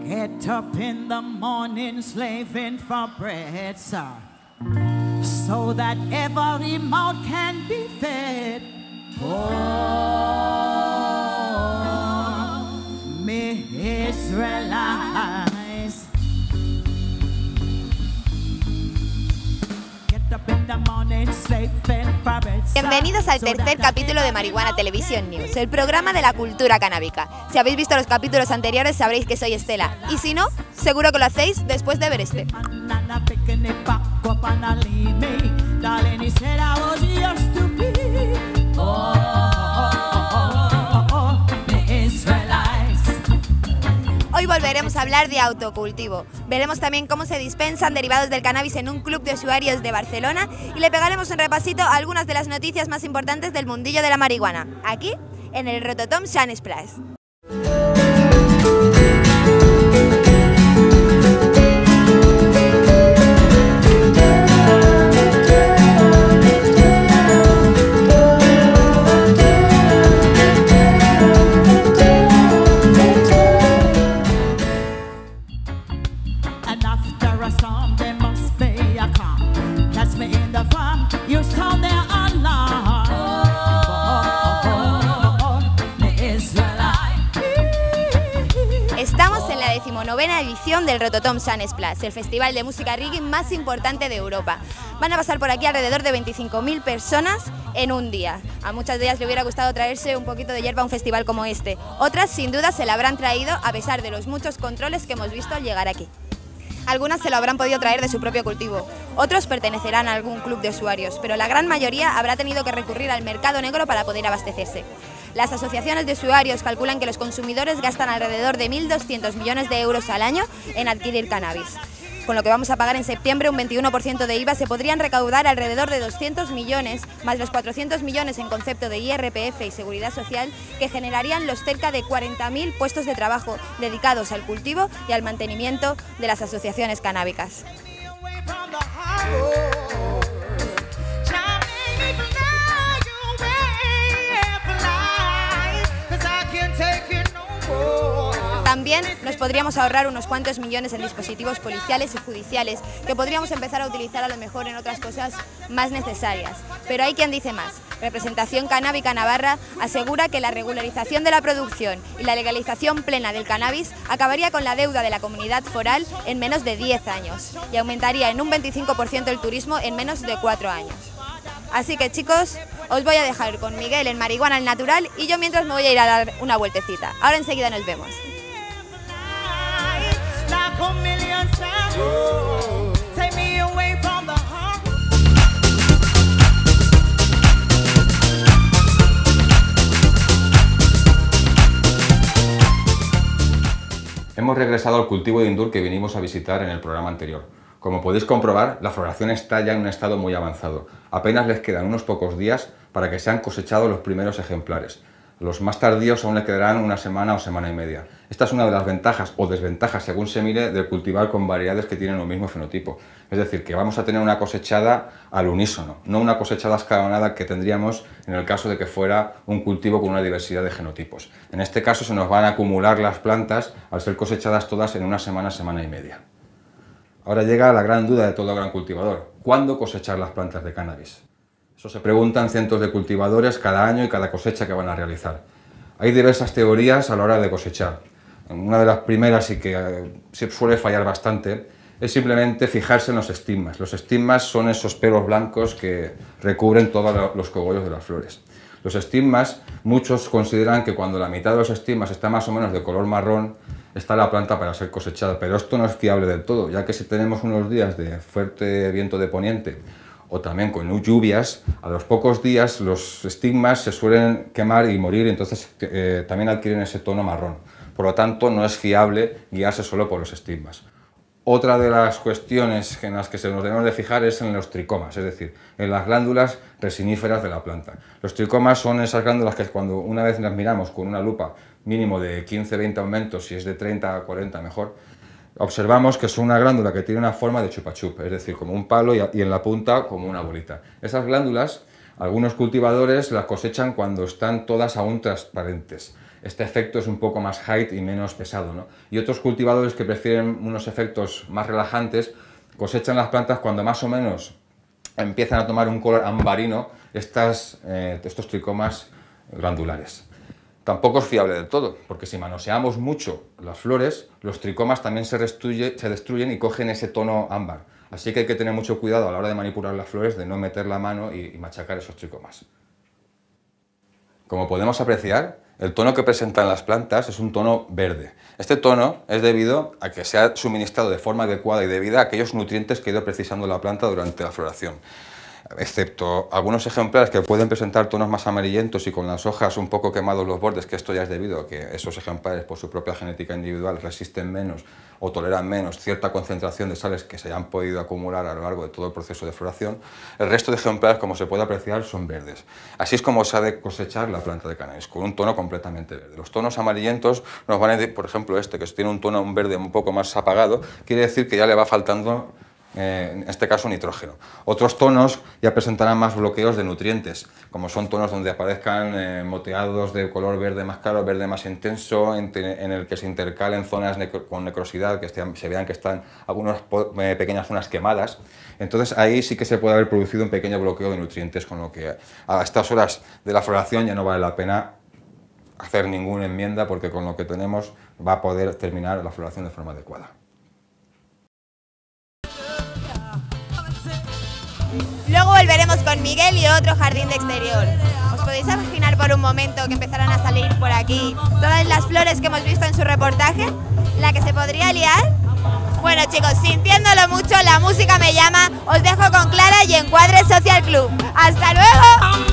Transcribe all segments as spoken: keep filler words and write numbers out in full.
Get up in the morning slaving for bread, sir, so that every mouth can be fed. Oh, me Israelites. Get up in the morning slaving for bread, sir. Bienvenidos al tercer capítulo de Marihuana Television News, el programa de la cultura canábica. Si habéis visto los capítulos anteriores sabréis que soy Estela, y si no, seguro que lo hacéis después de ver este. Hoy volveremos a hablar de autocultivo. Veremos también cómo se dispensan derivados del cannabis en un club de usuarios de Barcelona y le pegaremos un repasito a algunas de las noticias más importantes del mundillo de la marihuana, aquí en el Rototom Sun Splash. Estamos en la decimonovena edición del Rototom Sun Splash, el festival de música reggae más importante de Europa. Van a pasar por aquí alrededor de veinticinco mil personas en un día. A muchas de ellas le hubiera gustado traerse un poquito de hierba a un festival como este. Otras sin duda se la habrán traído a pesar de los muchos controles que hemos visto al llegar aquí. Algunas se lo habrán podido traer de su propio cultivo, otros pertenecerán a algún club de usuarios, pero la gran mayoría habrá tenido que recurrir al mercado negro para poder abastecerse. Las asociaciones de usuarios calculan que los consumidores gastan alrededor de mil doscientos millones de euros al año en adquirir cannabis. Con lo que vamos a pagar en septiembre, un veintiuno por ciento de I V A, se podrían recaudar alrededor de doscientos millones, más los cuatrocientos millones en concepto de I R P F y Seguridad Social, que generarían los cerca de cuarenta mil puestos de trabajo dedicados al cultivo y al mantenimiento de las asociaciones canábicas. También nos podríamos ahorrar unos cuantos millones en dispositivos policiales y judiciales que podríamos empezar a utilizar a lo mejor en otras cosas más necesarias. Pero hay quien dice más. Representación Canábica Navarra asegura que la regularización de la producción y la legalización plena del cannabis acabaría con la deuda de la comunidad foral en menos de diez años y aumentaría en un veinticinco por ciento el turismo en menos de cuatro años. Así que chicos, os voy a dejar con Miguel en Marihuana al Natural y yo mientras me voy a ir a dar una vueltecita. Ahora enseguida nos vemos. Hemos regresado al cultivo de Indur que vinimos a visitar en el programa anterior. Como podéis comprobar, la floración está ya en un estado muy avanzado. Apenas les quedan unos pocos días para que sean cosechados los primeros ejemplares. Los más tardíos aún le quedarán una semana o semana y media. Esta es una de las ventajas o desventajas, según se mire, de cultivar con variedades que tienen un mismo fenotipo. Es decir, que vamos a tener una cosechada al unísono, no una cosechada escalonada que tendríamos en el caso de que fuera un cultivo con una diversidad de genotipos. En este caso se nos van a acumular las plantas al ser cosechadas todas en una semana, semana y media. Ahora llega la gran duda de todo gran cultivador. ¿Cuándo cosechar las plantas de cannabis? Eso se preguntan cientos de cultivadores cada año y cada cosecha que van a realizar. Hay diversas teorías a la hora de cosechar. Una de las primeras y que eh, se suele fallar bastante es simplemente fijarse en los estigmas. Los estigmas son esos pelos blancos que recubren todos los cogollos de las flores. Los estigmas, muchos consideran que cuando la mitad de los estigmas está más o menos de color marrón, está la planta para ser cosechada, pero esto no es fiable del todo, ya que si tenemos unos días de fuerte viento de poniente o también con lluvias, a los pocos días los estigmas se suelen quemar y morir, entonces eh, también adquieren ese tono marrón. Por lo tanto, no es fiable guiarse solo por los estigmas. Otra de las cuestiones en las que se nos debemos de fijar es en los tricomas, es decir, en las glándulas resiníferas de la planta. Los tricomas son esas glándulas que cuando una vez las miramos con una lupa mínimo de quince a veinte aumentos, si es de treinta a cuarenta mejor, observamos que es una glándula que tiene una forma de chupa-chup, es decir, como un palo y en la punta como una bolita. Esas glándulas, algunos cultivadores las cosechan cuando están todas aún transparentes. este efecto es un poco más height y menos pesado, ¿no? Y otros cultivadores que prefieren unos efectos más relajantes cosechan las plantas cuando más o menos empiezan a tomar un color ambarino estas, eh, estos tricomas glandulares. Tampoco es fiable del todo, porque si manoseamos mucho las flores, los tricomas también se, destruye, se destruyen y cogen ese tono ámbar. Así que hay que tener mucho cuidado a la hora de manipular las flores, de no meter la mano y, y machacar esos tricomas. Como podemos apreciar, el tono que presentan las plantas es un tono verde. Este tono es debido a que se ha suministrado de forma adecuada y debida a aquellos nutrientes que ha ido precisando la planta durante la floración. Excepto algunos ejemplares que pueden presentar tonos más amarillentos y con las hojas un poco quemados los bordes, que esto ya es debido a que esos ejemplares por su propia genética individual resisten menos o toleran menos cierta concentración de sales que se hayan podido acumular a lo largo de todo el proceso de floración. El resto de ejemplares, como se puede apreciar, son verdes. Así es como se ha de cosechar la planta de cannabis, con un tono completamente verde. Los tonos amarillentos nos van a decir, por ejemplo este, que tiene un tono un verde un poco más apagado, quiere decir que ya le va faltando Eh, en este caso nitrógeno. Otros tonos ya presentarán más bloqueos de nutrientes, como son tonos donde aparezcan eh, moteados de color verde más claro, verde más intenso, en, en el que se intercalen zonas necro, con necrosidad, que estén, se vean que están algunas eh, pequeñas zonas quemadas. Entonces ahí sí que se puede haber producido un pequeño bloqueo de nutrientes, con lo que a estas horas de la floración ya no vale la pena hacer ninguna enmienda, porque con lo que tenemos va a poder terminar la floración de forma adecuada. Luego volveremos con Miguel y otro jardín de exterior. ¿Os podéis imaginar por un momento que empezaran a salir por aquí todas las flores que hemos visto en su reportaje? ¿La que se podría liar? Bueno chicos, sintiéndolo mucho, la música me llama. Os dejo con Clara y Encuadre Social Club. ¡Hasta luego!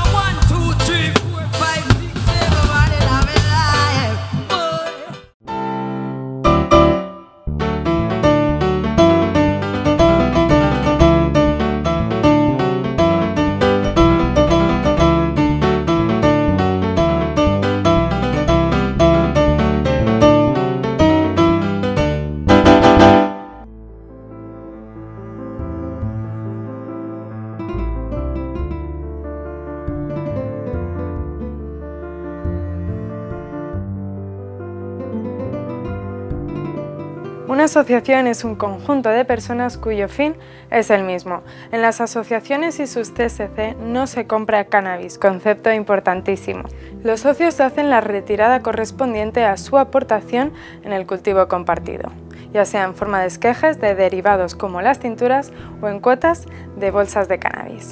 Una asociación es un conjunto de personas cuyo fin es el mismo. En las asociaciones y sus C S C no se compra cannabis, concepto importantísimo. Los socios hacen la retirada correspondiente a su aportación en el cultivo compartido, ya sea en forma de esquejes de derivados como las tinturas o en cuotas de bolsas de cannabis.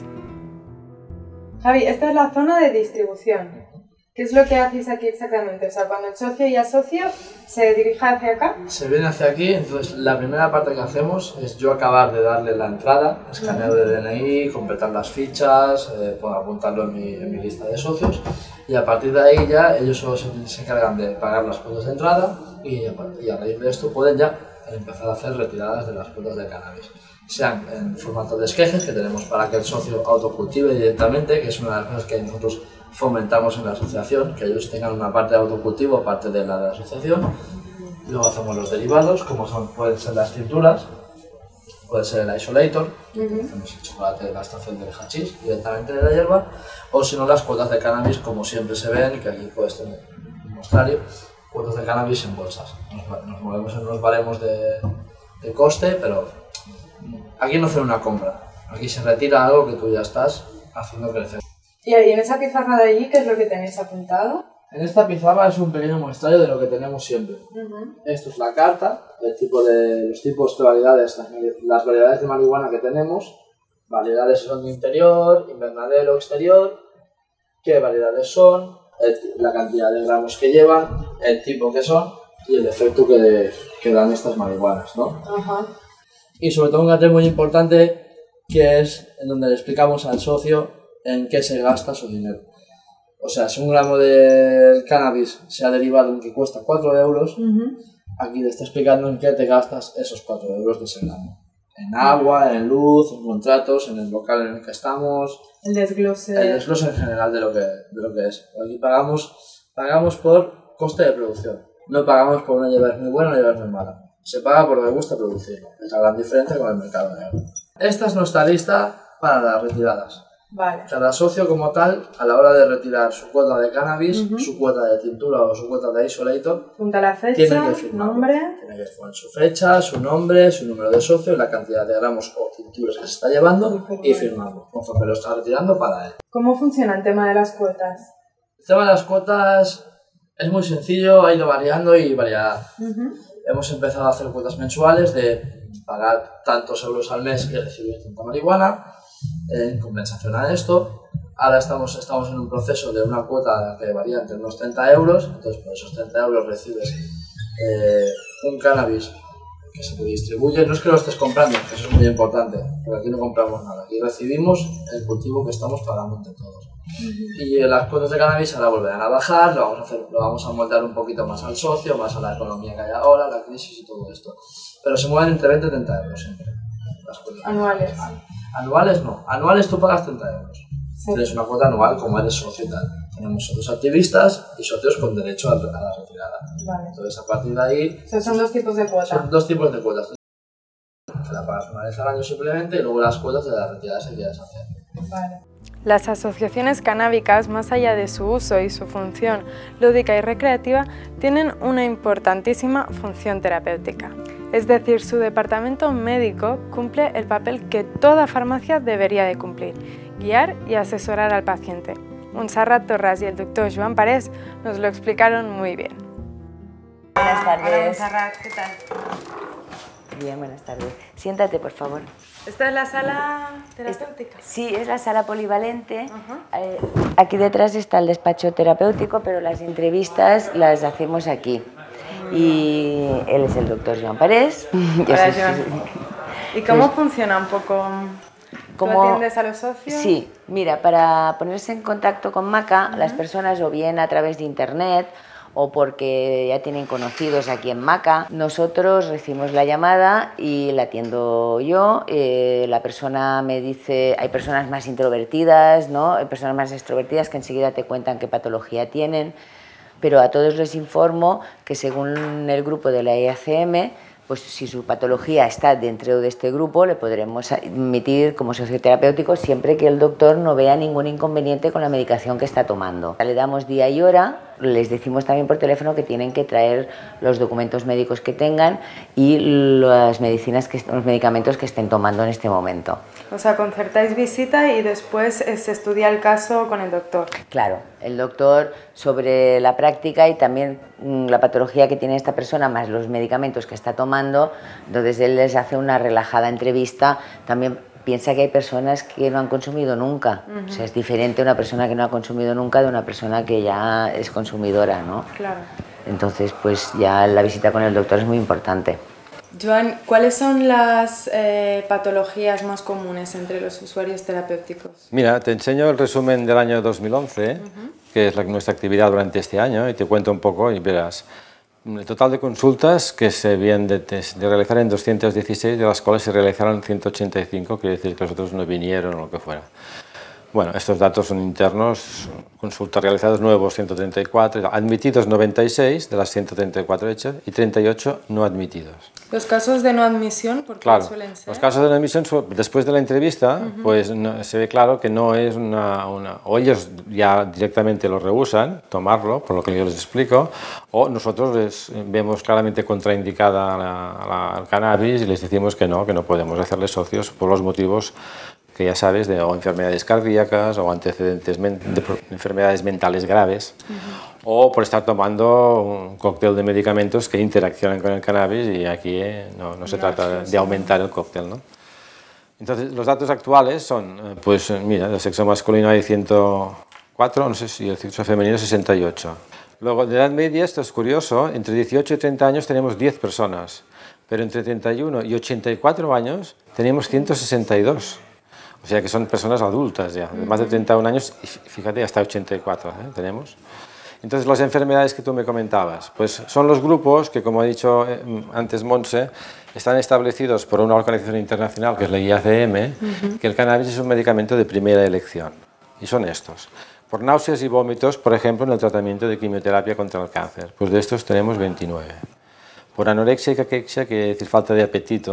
Javi, esta es la zona de distribución. ¿Qué es lo que hacéis aquí exactamente? O sea, cuando el socio y el socio se dirige hacia acá. Se viene hacia aquí, entonces la primera parte que hacemos es yo acabar de darle la entrada, escaneo de D N I, completar las fichas, eh, apuntarlo en mi, en mi lista de socios, y a partir de ahí ya ellos solo se, se encargan de pagar las cuotas de entrada y a, y a raíz de esto pueden ya empezar a hacer retiradas de las cuotas de cannabis. Sean en formato de esquejes que tenemos para que el socio autocultive directamente, que es una de las cosas que nosotros fomentamos en la asociación, que ellos tengan una parte de autocultivo, parte de la de la asociación. Luego hacemos los derivados, como son, pueden ser las tinturas, puede ser el isolator, uh-huh. Hacemos el chocolate de la estación del hachís directamente de la hierba, o si no las cuotas de cannabis, como siempre se ven, que aquí puedes tener un mostrario, cuotas de cannabis en bolsas. Nos, nos movemos en unos baremos de, de coste, pero aquí no hacer una compra, aquí se retira algo que tú ya estás haciendo crecer. ¿Y en esa pizarra de allí qué es lo que tenéis apuntado? En esta pizarra es un pequeño muestrario de lo que tenemos siempre. Uh-huh. Esto es la carta, el tipo de, los tipos de variedades, las, las variedades de marihuana que tenemos, variedades son de interior, invernadero, exterior, qué variedades son, el, la cantidad de gramos que llevan, el tipo que son y el efecto que, que dan estas marihuanas, ¿no? Uh-huh. Y sobre todo un cartel muy importante que es en donde le explicamos al socio en qué se gasta su dinero. O sea, si un gramo de cannabis se ha derivado en que cuesta cuatro euros, uh-huh. Aquí te está explicando en qué te gastas esos cuatro euros de ese gramo. En agua, en luz, en contratos, en el local en el que estamos. El desglose. El desglose en general de lo que, de lo que es. Aquí pagamos, pagamos por coste de producción. No pagamos por una hierba muy buena o una hierba muy mala. Se paga por lo que gusta producir. Es la gran diferencia con el mercado negro. Esta es nuestra lista para las retiradas. Vale. Cada socio como tal, a la hora de retirar su cuota de cannabis, uh-huh. su cuota de tintura o su cuota de isolator, junta la fecha, tiene que firmar, nombre, tiene que poner su fecha, su nombre, su número de socio y la cantidad de gramos o tinturas que se está llevando y firmarlo, conforme lo está retirando para él. ¿Cómo funciona el tema de las cuotas? El tema de las cuotas es muy sencillo, ha ido variando y variará. Uh-huh. Hemos empezado a hacer cuotas mensuales de pagar tantos euros al mes que recibir tanta marihuana, en compensación a esto. Ahora estamos, estamos en un proceso de una cuota que varía entre unos treinta euros, entonces por esos treinta euros recibes eh, un cannabis que se te distribuye. No es que lo estés comprando, que eso es muy importante, porque aquí no compramos nada, aquí recibimos el cultivo que estamos pagando entre todos. Uh-huh. Y las cuotas de cannabis ahora volverán a bajar, lo vamos a, hacer, lo vamos a moldear un poquito más al socio, más a la economía que hay ahora, la crisis y todo esto. Pero se mueven entre veinte y treinta euros siempre. Las cuotas anuales. Anuales no, anuales tú pagas treinta euros. Sí. Tienes una cuota anual como eres socio y tal. Tenemos socios activistas y socios con derecho a la retirada. Vale. Entonces a partir de ahí... O sea, son dos tipos de cuotas. Son dos tipos de cuotas. Que la pagas una vez al año simplemente y luego las cuotas de la retirada si quieres hacer. Vale. Las asociaciones canábicas, más allá de su uso y su función lúdica y recreativa, tienen una importantísima función terapéutica. Es decir, su departamento médico cumple el papel que toda farmacia debería de cumplir, guiar y asesorar al paciente. Montserrat Torras y el doctor Joan Parés nos lo explicaron muy bien. Buenas tardes. Hola Montserrat, ¿qué tal? Bien, buenas tardes. Siéntate, por favor. ¿Esta es la sala terapéutica? Sí, es la sala polivalente. Uh-huh. eh, aquí detrás está el despacho terapéutico, pero las entrevistas las hacemos aquí. Y él es el doctor Joan Parés. Hola, Joan. ¿Y cómo pues, funciona un poco? ¿Tú atiendes a los socios? Sí, mira, para ponerse en contacto con Maca, uh-huh. las personas o bien a través de internet o porque ya tienen conocidos aquí en Maca, nosotros recibimos la llamada y la atiendo yo. Eh, la persona me dice, hay personas más introvertidas, ¿no? Hay personas más extrovertidas que enseguida te cuentan qué patología tienen, pero a todos les informo que según el grupo de la I A C M, pues si su patología está dentro de este grupo, le podremos admitir como socioterapéutico siempre que el doctor no vea ningún inconveniente con la medicación que está tomando. Le damos día y hora, les decimos también por teléfono que tienen que traer los documentos médicos que tengan y las medicinas que, los medicamentos que estén tomando en este momento. O sea, concertáis visita y después se estudia el caso con el doctor. Claro, el doctor sobre la práctica y también mmm, la patología que tiene esta persona más los medicamentos que está tomando, entonces él les hace una relajada entrevista. También piensa que hay personas que no han consumido nunca, uh-huh. o sea, es diferente una persona que no ha consumido nunca de una persona que ya es consumidora, ¿no? Claro. Entonces, pues ya la visita con el doctor es muy importante. Joan, ¿cuáles son las eh, patologías más comunes entre los usuarios terapéuticos? Mira, te enseño el resumen del año dos mil once, uh-huh. que es la, nuestra actividad durante este año, y te cuento un poco y verás. El total de consultas que se habían de, de realizar en doscientas dieciséis, de las cuales se realizaron ciento ochenta y cinco, quiere decir que los otros no vinieron o lo que fuera. Bueno, estos datos son internos, consultas realizadas nuevos ciento treinta y cuatro, admitidos noventa y seis de las ciento treinta y cuatro hechas y treinta y ocho no admitidos. ¿Los casos de no admisión por qué claro, suelen ser? Los casos de no admisión, después de la entrevista, uh-huh. pues no, se ve claro que no es una, una... o ellos ya directamente lo rehusan, tomarlo, por lo que yo les explico, o nosotros les vemos claramente contraindicada la, la, el cannabis y les decimos que no, que no podemos hacerles socios por los motivos que ya sabes, de o enfermedades cardíacas o antecedentes men de enfermedades mentales graves, uh-huh. o por estar tomando un cóctel de medicamentos que interaccionan con el cannabis y aquí eh, no, no se no, trata sí, de aumentar el cóctel, ¿no? Entonces, los datos actuales son, pues mira, del sexo masculino hay ciento cuatro, no sé si el sexo femenino sesenta y ocho. Luego, de edad media, esto es curioso, entre dieciocho y treinta años tenemos diez personas, pero entre treinta y uno y ochenta y cuatro años tenemos ciento sesenta y dos. O sea que son personas adultas ya, de más de treinta y un años, y fíjate, hasta ochenta y cuatro ¿eh? tenemos. Entonces, las enfermedades que tú me comentabas, pues son los grupos que, como ha dicho antes Montse, están establecidos por una organización internacional, que es la I A C M, uh-huh. que el cannabis es un medicamento de primera elección. Y son estos. Por náuseas y vómitos, por ejemplo, en el tratamiento de quimioterapia contra el cáncer. Pues de estos tenemos veintinueve. Por anorexia y caquexia, que es decir falta de apetito,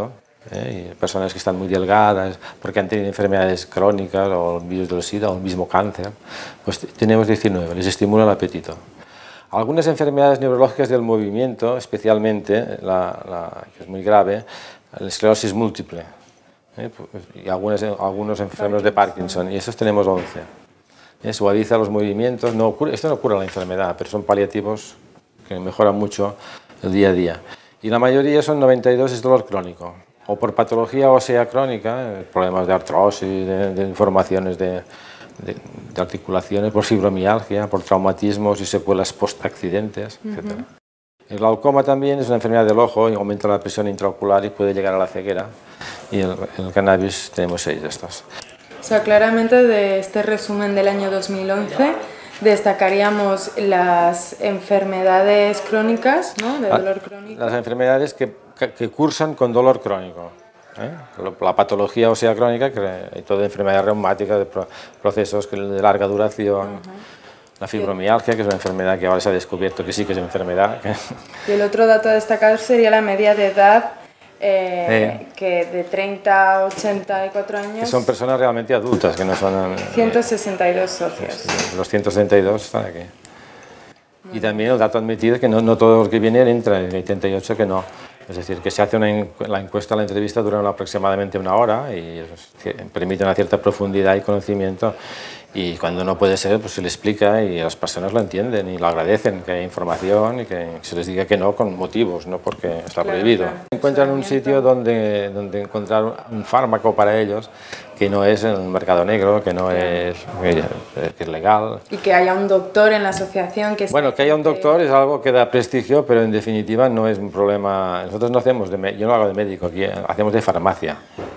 ¿eh? Y personas que están muy delgadas porque han tenido enfermedades crónicas o el virus del SIDA o el mismo cáncer, pues tenemos diecinueve, les estimula el apetito. Algunas enfermedades neurológicas del movimiento, especialmente la, la que es muy grave, la esclerosis múltiple, ¿eh? Y algunas, algunos enfermos de Parkinson, y esos tenemos once. ¿Eh? Suaviza los movimientos, no cura, esto no cura la enfermedad, pero son paliativos que mejoran mucho el día a día. Y la mayoría son noventa y dos, es dolor crónico, o por patología ósea crónica, problemas de artrosis, de, de informaciones de, de, de articulaciones, por fibromialgia, por traumatismos y secuelas post-accidentes, uh-huh. etcétera. El glaucoma también es una enfermedad del ojo y aumenta la presión intraocular y puede llegar a la ceguera. Y el, el cannabis tenemos seis de estos. O sea, claramente de este resumen del año dos mil once destacaríamos las enfermedades crónicas, ¿no? De dolor crónico. Las enfermedades que, que cursan con dolor crónico. ¿eh? La patología ósea crónica, que hay toda enfermedad reumática, de procesos de larga duración. Uh-huh. La fibromialgia, que es una enfermedad que ahora se ha descubierto que sí que es enfermedad. Y el otro dato a destacar sería la media de edad, eh, eh. que de treinta a ochenta y cuatro años... Que son personas realmente adultas, que no son... ciento sesenta y dos socios. Sí, los ciento sesenta y dos están aquí. Muy y también el dato admitido es que no, no todos los que vienen entran, hay treinta y ocho que no. Es decir, que se hace una encu la encuesta, la entrevista dura aproximadamente una hora y permite una cierta profundidad y conocimiento. Y cuando no puede ser, pues se le explica y las personas lo entienden y lo agradecen, que haya información y que se les diga que no con motivos, no porque está claro, prohibido. Claro. Encuentran un sitio donde, donde encontrar un fármaco para ellos que no es en el mercado negro, que no es, que es legal. Y que haya un doctor en la asociación que... Bueno, que haya un doctor es algo que da prestigio, pero en definitiva no es un problema. Nosotros no hacemos, de, yo no hago de médico, aquí hacemos de farmacia.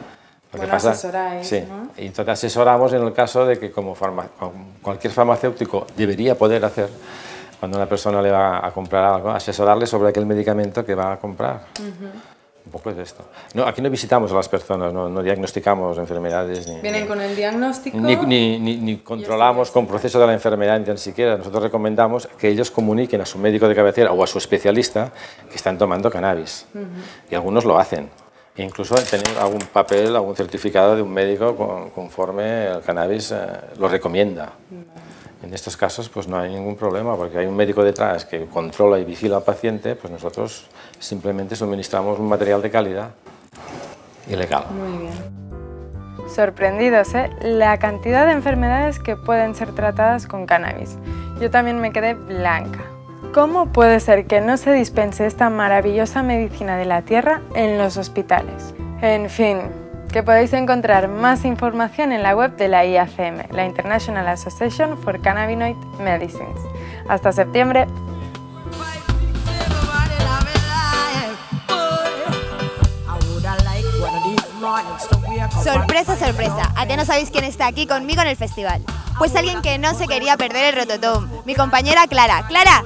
Lo bueno, que pasa, asesoráis, sí, ¿no? Y entonces asesoramos en el caso de que como farma, cualquier farmacéutico debería poder hacer, cuando una persona le va a comprar algo, asesorarle sobre aquel medicamento que va a comprar. Uh-huh. Un poco es esto. No, aquí no visitamos a las personas, no, no diagnosticamos enfermedades. Ni, ¿Vienen ni, con el diagnóstico? Ni, ni, ni, ni controlamos con proceso de la enfermedad ni tan siquiera. Nosotros recomendamos que ellos comuniquen a su médico de cabecera o a su especialista que están tomando cannabis. Uh-huh. Y algunos lo hacen. E incluso tener algún papel, algún certificado de un médico con, conforme el cannabis eh, lo recomienda. En estos casos pues no hay ningún problema porque hay un médico detrás que controla y vigila al paciente, pues nosotros simplemente suministramos un material de calidad y legal. Muy bien. Sorprendidos, ¿eh? La cantidad de enfermedades que pueden ser tratadas con cannabis. Yo también me quedé blanca. ¿Cómo puede ser que no se dispense esta maravillosa medicina de la tierra en los hospitales? En fin, que podéis encontrar más información en la web de la I A C M, la International Association for Cannabinoid Medicines. Hasta septiembre. Sorpresa, sorpresa, ¿a qué no sabéis quién está aquí conmigo en el festival? Pues alguien que no se quería perder el Rototom, mi compañera Clara. ¡Clara!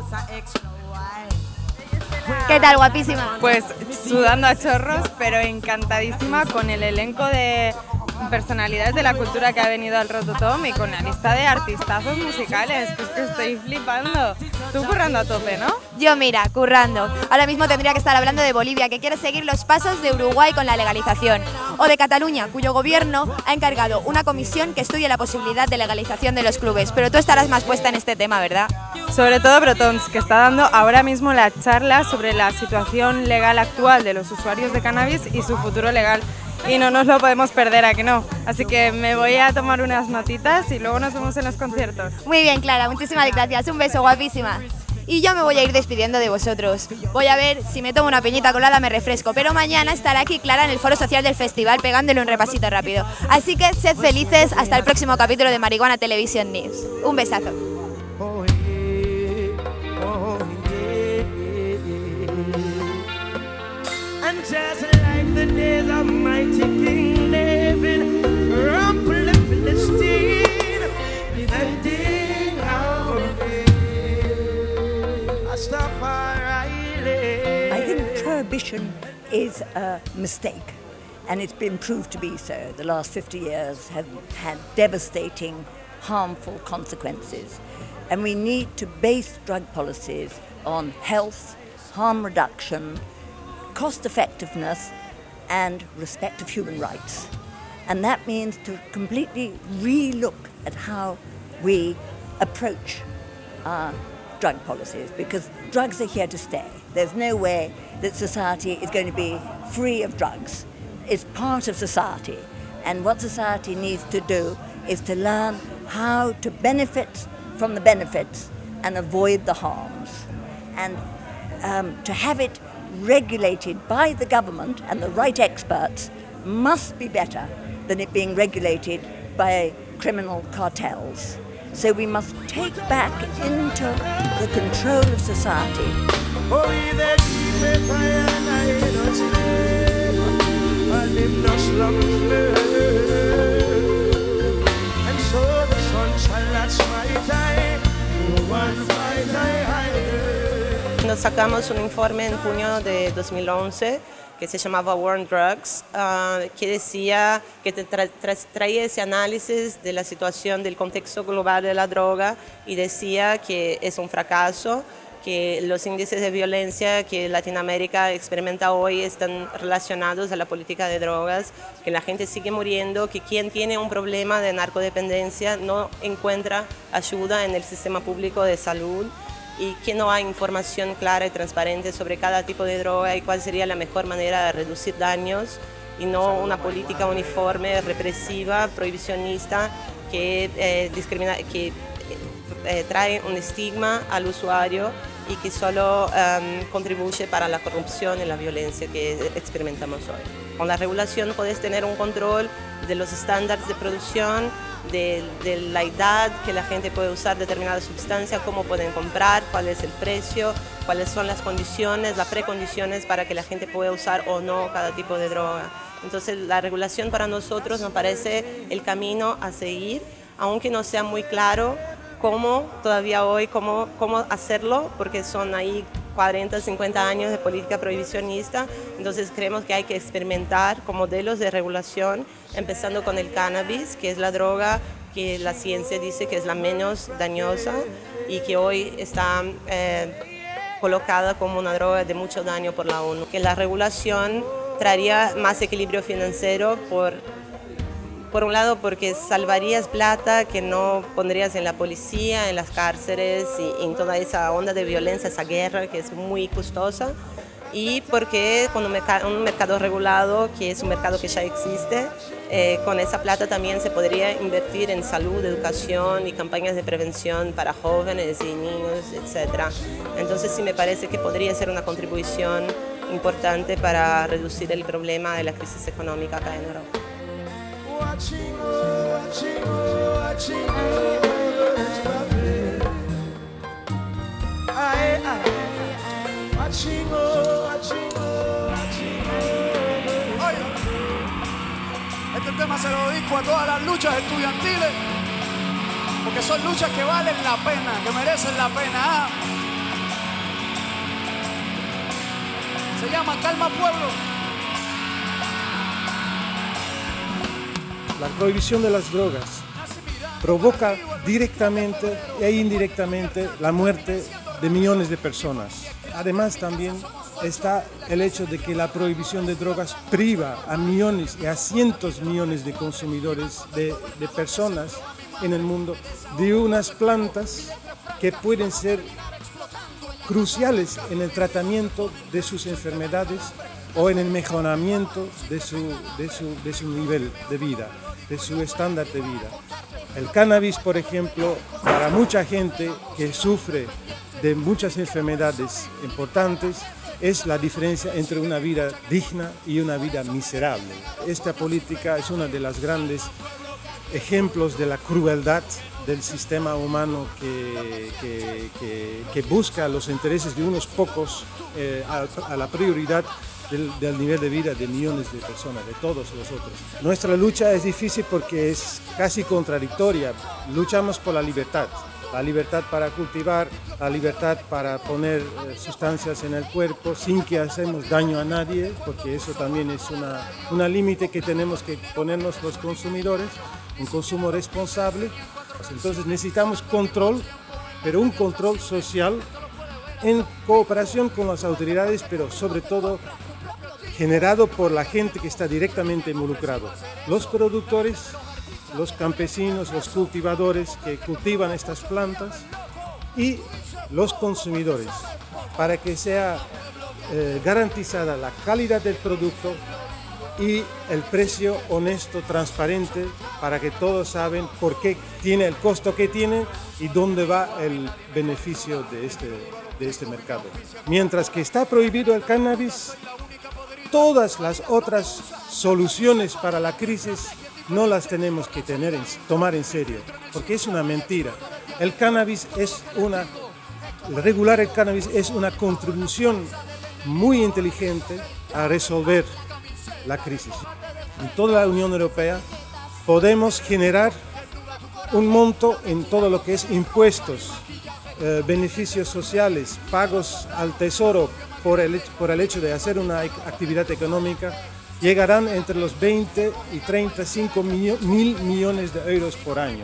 ¿Qué tal, guapísima? Pues sudando a chorros, pero encantadísima con el elenco de personalidades de la cultura que ha venido al Rototom y con la lista de artistazos musicales, que es que estoy flipando. Tú currando a tope, ¿no? Yo mira, currando. Ahora mismo tendría que estar hablando de Bolivia, que quiere seguir los pasos de Uruguay con la legalización. O de Cataluña, cuyo gobierno ha encargado una comisión que estudie la posibilidad de legalización de los clubes. Pero tú estarás más puesta en este tema, ¿verdad? Sobre todo Brotons, que está dando ahora mismo la charla sobre la situación legal actual de los usuarios de cannabis y su futuro legal. Y no nos lo podemos perder, ¿a que no? Así que me voy a tomar unas notitas y luego nos vemos en los conciertos. Muy bien, Clara, muchísimas gracias. Un beso, guapísima. Y yo me voy a ir despidiendo de vosotros. Voy a ver si me tomo una peñita colada, me refresco. Pero mañana estará aquí Clara en el foro social del festival pegándole un repasito rápido. Así que sed felices hasta el próximo capítulo de Marihuana Television News. Un besazo. The days of mighty King David, rumble in Philistine, defending our faith. I think prohibition is a mistake, and it's been proved to be so. The last fifty years have had devastating, harmful consequences, and we need to base drug policies on health, harm reduction, cost effectiveness, and respect of human rights. And that means to completely re-look at how we approach our drug policies, because drugs are here to stay. There's no way that society is going to be free of drugs. It's part of society, and what society needs to do is to learn how to benefit from the benefits and avoid the harms, and um, to have it regulated by the government and the right experts must be better than it being regulated by criminal cartels. So we must take back into the control of society. Nos sacamos un informe en junio de dos mil once que se llamaba War on Drugs, uh, que decía que tra tra traía ese análisis de la situación del contexto global de la droga y decía que es un fracaso, que los índices de violencia que Latinoamérica experimenta hoy están relacionados a la política de drogas, que la gente sigue muriendo, que quien tiene un problema de narcodependencia no encuentra ayuda en el sistema público de salud, y que no hay información clara y transparente sobre cada tipo de droga y cuál sería la mejor manera de reducir daños, y no una política uniforme, represiva, prohibicionista, que, eh, discrimina, que eh, trae un estigma al usuario y que solo um, contribuye para la corrupción y la violencia que experimentamos hoy. Con la regulación puedes tener un control de los estándares de producción, de, de la edad que la gente puede usar determinada sustancia, cómo pueden comprar, cuál es el precio, cuáles son las condiciones, las precondiciones para que la gente pueda usar o no cada tipo de droga. Entonces la regulación para nosotros nos parece el camino a seguir, aunque no sea muy claro cómo todavía hoy, cómo, cómo hacerlo, porque son ahí cuarenta, cincuenta años de política prohibicionista. Entonces creemos que hay que experimentar con modelos de regulación, empezando con el cannabis, que es la droga que la ciencia dice que es la menos dañosa y que hoy está eh, colocada como una droga de mucho daño por la ONU. Que la regulación traería más equilibrio financiero por Por un lado, porque salvarías plata que no pondrías en la policía, en las cárceles y en toda esa onda de violencia, esa guerra que es muy costosa. Y porque con un mercado, un mercado regulado, que es un mercado que ya existe, eh, con esa plata también se podría invertir en salud, educación y campañas de prevención para jóvenes y niños, etcétera. Entonces sí me parece que podría ser una contribución importante para reducir el problema de la crisis económica acá en Europa. Este tema se lo dedico a todas las luchas estudiantiles, porque son luchas que valen la pena, que merecen la pena. ¿Ah? Se llama Calma Pueblo. La prohibición de las drogas provoca directamente e indirectamente la muerte de millones de personas. Además, también está el hecho de que la prohibición de drogas priva a millones y a cientos millones de consumidores, de, de personas en el mundo, de unas plantas que pueden ser cruciales en el tratamiento de sus enfermedades o en el mejoramiento de su, de su, de su nivel de vida, de su estándar de vida. El cannabis, por ejemplo, para mucha gente que sufre de muchas enfermedades importantes, es la diferencia entre una vida digna y una vida miserable. Esta política es uno de los grandes ejemplos de la crueldad del sistema humano que, que, que, que busca los intereses de unos pocos eh, a, a la prioridad Del, del nivel de vida de millones de personas, de todos nosotros. Nuestra lucha es difícil porque es casi contradictoria. Luchamos por la libertad, la libertad para cultivar, la libertad para poner eh, sustancias en el cuerpo sin que hacemos daño a nadie, porque eso también es una, una límite que tenemos que ponernos los consumidores, un consumo responsable. Entonces necesitamos control, pero un control social en cooperación con las autoridades, pero sobre todo generado por la gente que está directamente involucrado. Los productores, los campesinos, los cultivadores que cultivan estas plantas y los consumidores, para que sea eh, garantizada la calidad del producto y el precio honesto, transparente, para que todos saben por qué tiene el costo que tiene y dónde va el beneficio de este, de este mercado. Mientras que está prohibido el cannabis, todas las otras soluciones para la crisis no las tenemos que tener en, tomar en serio, porque es una mentira. El cannabis es una, regular el cannabis es una contribución muy inteligente a resolver la crisis. En toda la Unión Europea podemos generar un monto en todo lo que es impuestos, eh, beneficios sociales, pagos al tesoro por el, por el hecho de hacer una actividad económica, llegarán entre los veinte y treinta y cinco mil millones de euros por año.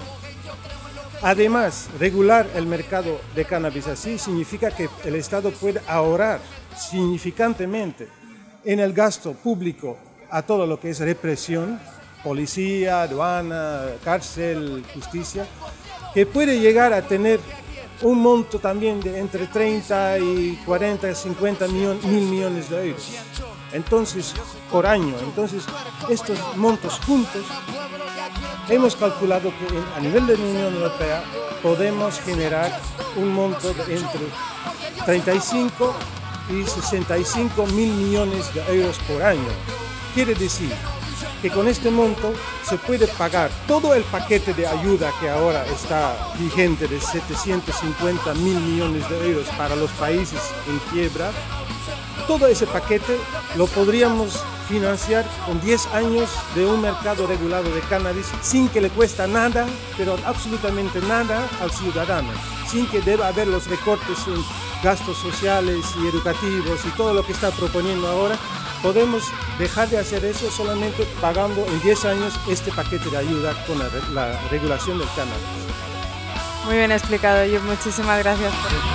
Además, regular el mercado de cannabis así significa que el Estado puede ahorrar significantemente en el gasto público a todo lo que es represión, policía, aduana, cárcel, justicia, que puede llegar a tener un monto también de entre treinta y cuarenta, cincuenta mil millones de euros. Entonces, por año. Entonces, estos montos juntos, hemos calculado que a nivel de la Unión Europea podemos generar un monto de entre treinta y cinco y sesenta y cinco mil millones de euros por año. Quiere decir que con este monto se puede pagar todo el paquete de ayuda que ahora está vigente de setecientos cincuenta mil millones de euros para los países en quiebra. Todo ese paquete lo podríamos financiar con diez años de un mercado regulado de cannabis sin que le cuesta nada, pero absolutamente nada al ciudadano, sin que deba haber los recortes en gastos sociales y educativos y todo lo que está proponiendo ahora. Podemos dejar de hacer eso solamente pagando en diez años este paquete de ayuda con la, la regulación del cannabis. Muy bien explicado, Yup. Muchísimas gracias por eso.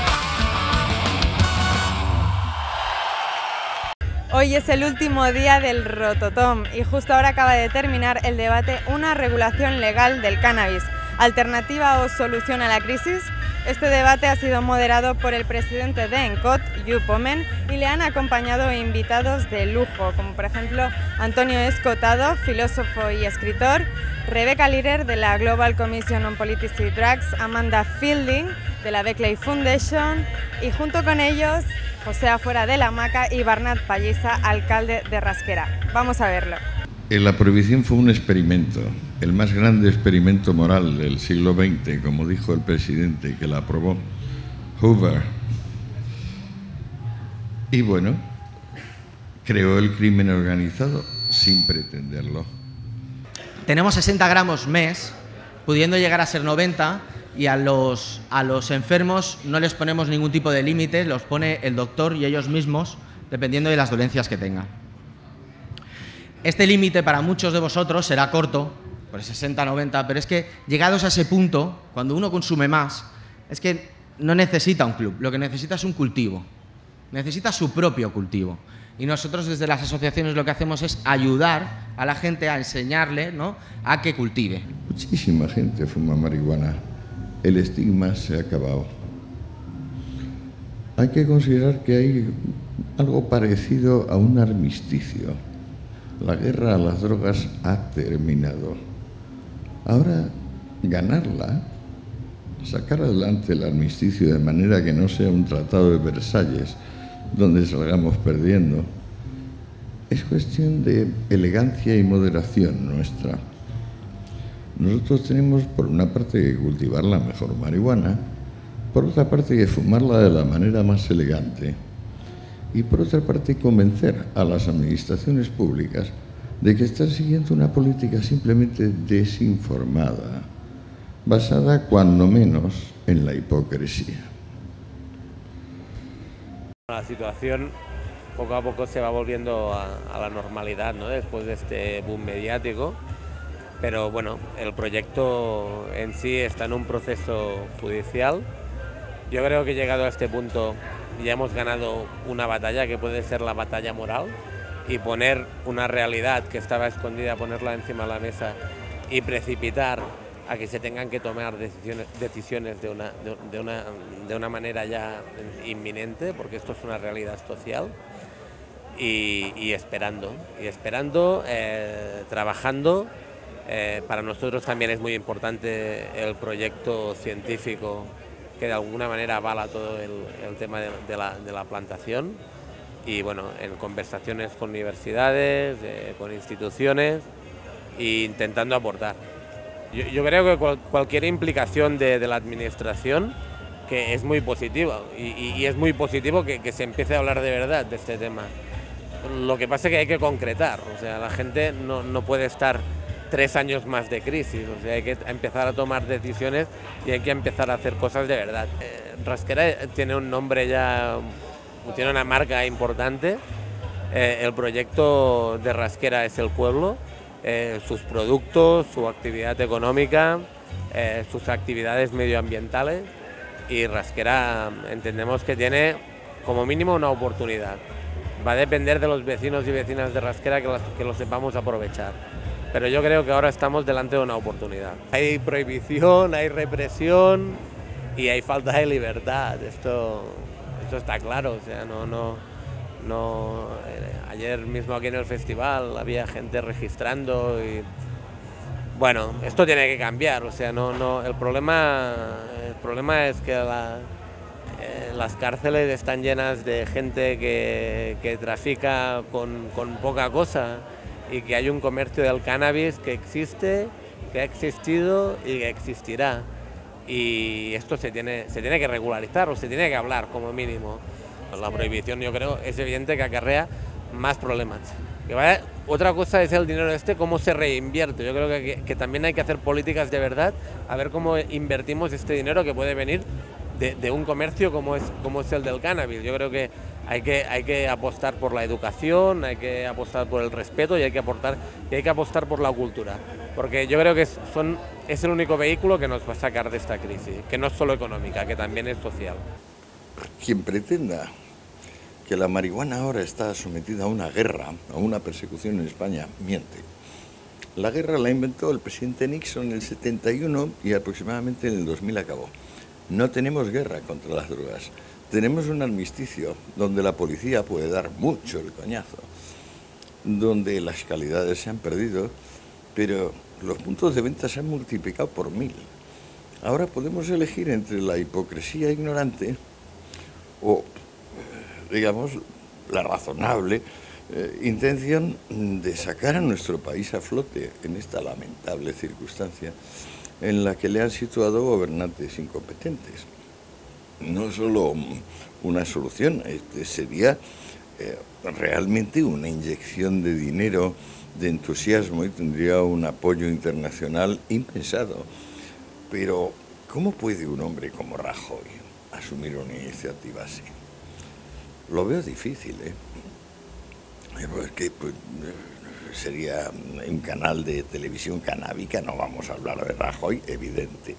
Hoy es el último día del Rototom y justo ahora acaba de terminar el debate Una regulación legal del cannabis, alternativa o solución a la crisis. Este debate ha sido moderado por el presidente de ENCOT, Yup Omen, y le han acompañado invitados de lujo, como por ejemplo Antonio Escotado, filósofo y escritor, Rebecca Lirer de la Global Commission on Politics y Drugs, Amanda Fielding de la Beckley Foundation y junto con ellos José Afuera de la Hamaca y Barnat Pallisa, alcalde de Rasquera. Vamos a verlo. La prohibición fue un experimento, el más grande experimento moral del siglo veinte, como dijo el presidente que la aprobó, Hoover. Y bueno, creó el crimen organizado sin pretenderlo. Tenemos sesenta gramos mes, pudiendo llegar a ser noventa, y a los, a los enfermos no les ponemos ningún tipo de límite, los pone el doctor y ellos mismos, dependiendo de las dolencias que tengan. Este límite para muchos de vosotros será corto, por sesenta noventa, pero es que llegados a ese punto, cuando uno consume más, es que no necesita un club, lo que necesita es un cultivo, necesita su propio cultivo. Y nosotros desde las asociaciones lo que hacemos es ayudar a la gente a enseñarle, ¿no?, a que cultive. Muchísima gente fuma marihuana, el estigma se ha acabado. Hay que considerar que hay algo parecido a un armisticio. La guerra a las drogas ha terminado. Ahora, ganarla, sacar adelante el armisticio de manera que no sea un tratado de Versalles donde salgamos perdiendo, es cuestión de elegancia y moderación nuestra. Nosotros tenemos, por una parte, que cultivar la mejor marihuana, por otra parte, que fumarla de la manera más elegante, y por otra parte convencer a las administraciones públicas de que están siguiendo una política simplemente desinformada, basada cuando menos en la hipocresía. La situación poco a poco se va volviendo a, a la normalidad, ¿no?, después de este boom mediático, pero bueno, el proyecto en sí está en un proceso judicial. Yo creo que llegado a este punto ya hemos ganado una batalla que puede ser la batalla moral, y poner una realidad que estaba escondida, ponerla encima de la mesa y precipitar a que se tengan que tomar decisiones, decisiones de, una, de, de, una, de una manera ya inminente, porque esto es una realidad social, y, y esperando, y esperando, eh, trabajando. Eh, para nosotros también es muy importante el proyecto científico que de alguna manera avala todo el, el tema de, de, la, de la plantación, y bueno, en conversaciones con universidades, eh, con instituciones, e intentando aportar. Yo, yo creo que cual, cualquier implicación de, de la administración que es muy positiva, y, y, y es muy positivo que, que se empiece a hablar de verdad de este tema. Lo que pasa es que hay que concretar, o sea, la gente no, no puede estar tres años más de crisis, o sea, hay que empezar a tomar decisiones y hay que empezar a hacer cosas de verdad. Eh, Rasquera tiene un nombre ya, tiene una marca importante, eh, el proyecto de Rasquera es el pueblo, eh, sus productos, su actividad económica, eh, sus actividades medioambientales, y Rasquera entendemos que tiene como mínimo una oportunidad. Va a depender de los vecinos y vecinas de Rasquera que, las, que lo sepamos aprovechar. Pero yo creo que ahora estamos delante de una oportunidad. Hay prohibición, hay represión y hay falta de libertad. Esto, esto está claro. O sea, no, no, no. Eh, ayer mismo aquí en el festival había gente registrando y bueno, esto tiene que cambiar. O sea, no, no. El problema, el problema es que la, eh, las cárceles están llenas de gente que, que trafica con, con poca cosa, y que hay un comercio del cannabis que existe, que ha existido y que existirá. Y esto se tiene, se tiene que regularizar o se tiene que hablar como mínimo. La prohibición, yo creo, es evidente que acarrea más problemas. Que vaya, otra cosa es el dinero este, cómo se reinvierte. Yo creo que, que, que también hay que hacer políticas de verdad, a ver cómo invertimos este dinero que puede venir de, de un comercio como es, como es el del cannabis. Yo creo que Hay que, hay que apostar por la educación, hay que apostar por el respeto y hay que, aportar, y hay que apostar por la cultura. Porque yo creo que es, son, es el único vehículo que nos va a sacar de esta crisis, que no es solo económica, que también es social. Quien pretenda que la marihuana ahora está sometida a una guerra, a una persecución en España, miente. La guerra la inventó el presidente Nixon en el setenta y uno y aproximadamente en el dos mil acabó. No tenemos guerra contra las drogas. Tenemos un armisticio donde la policía puede dar mucho el coñazo, donde las calidades se han perdido, pero los puntos de venta se han multiplicado por mil. Ahora podemos elegir entre la hipocresía ignorante o, digamos, la razonable eh, intención de sacar a nuestro país a flote en esta lamentable circunstancia en la que le han situado gobernantes incompetentes. No solo una solución, este sería eh, realmente una inyección de dinero, de entusiasmo, y tendría un apoyo internacional impensado. Pero, ¿cómo puede un hombre como Rajoy asumir una iniciativa así? Lo veo difícil, ¿eh? Porque pues, sería un canal de televisión canábica, no vamos a hablar de Rajoy, evidente.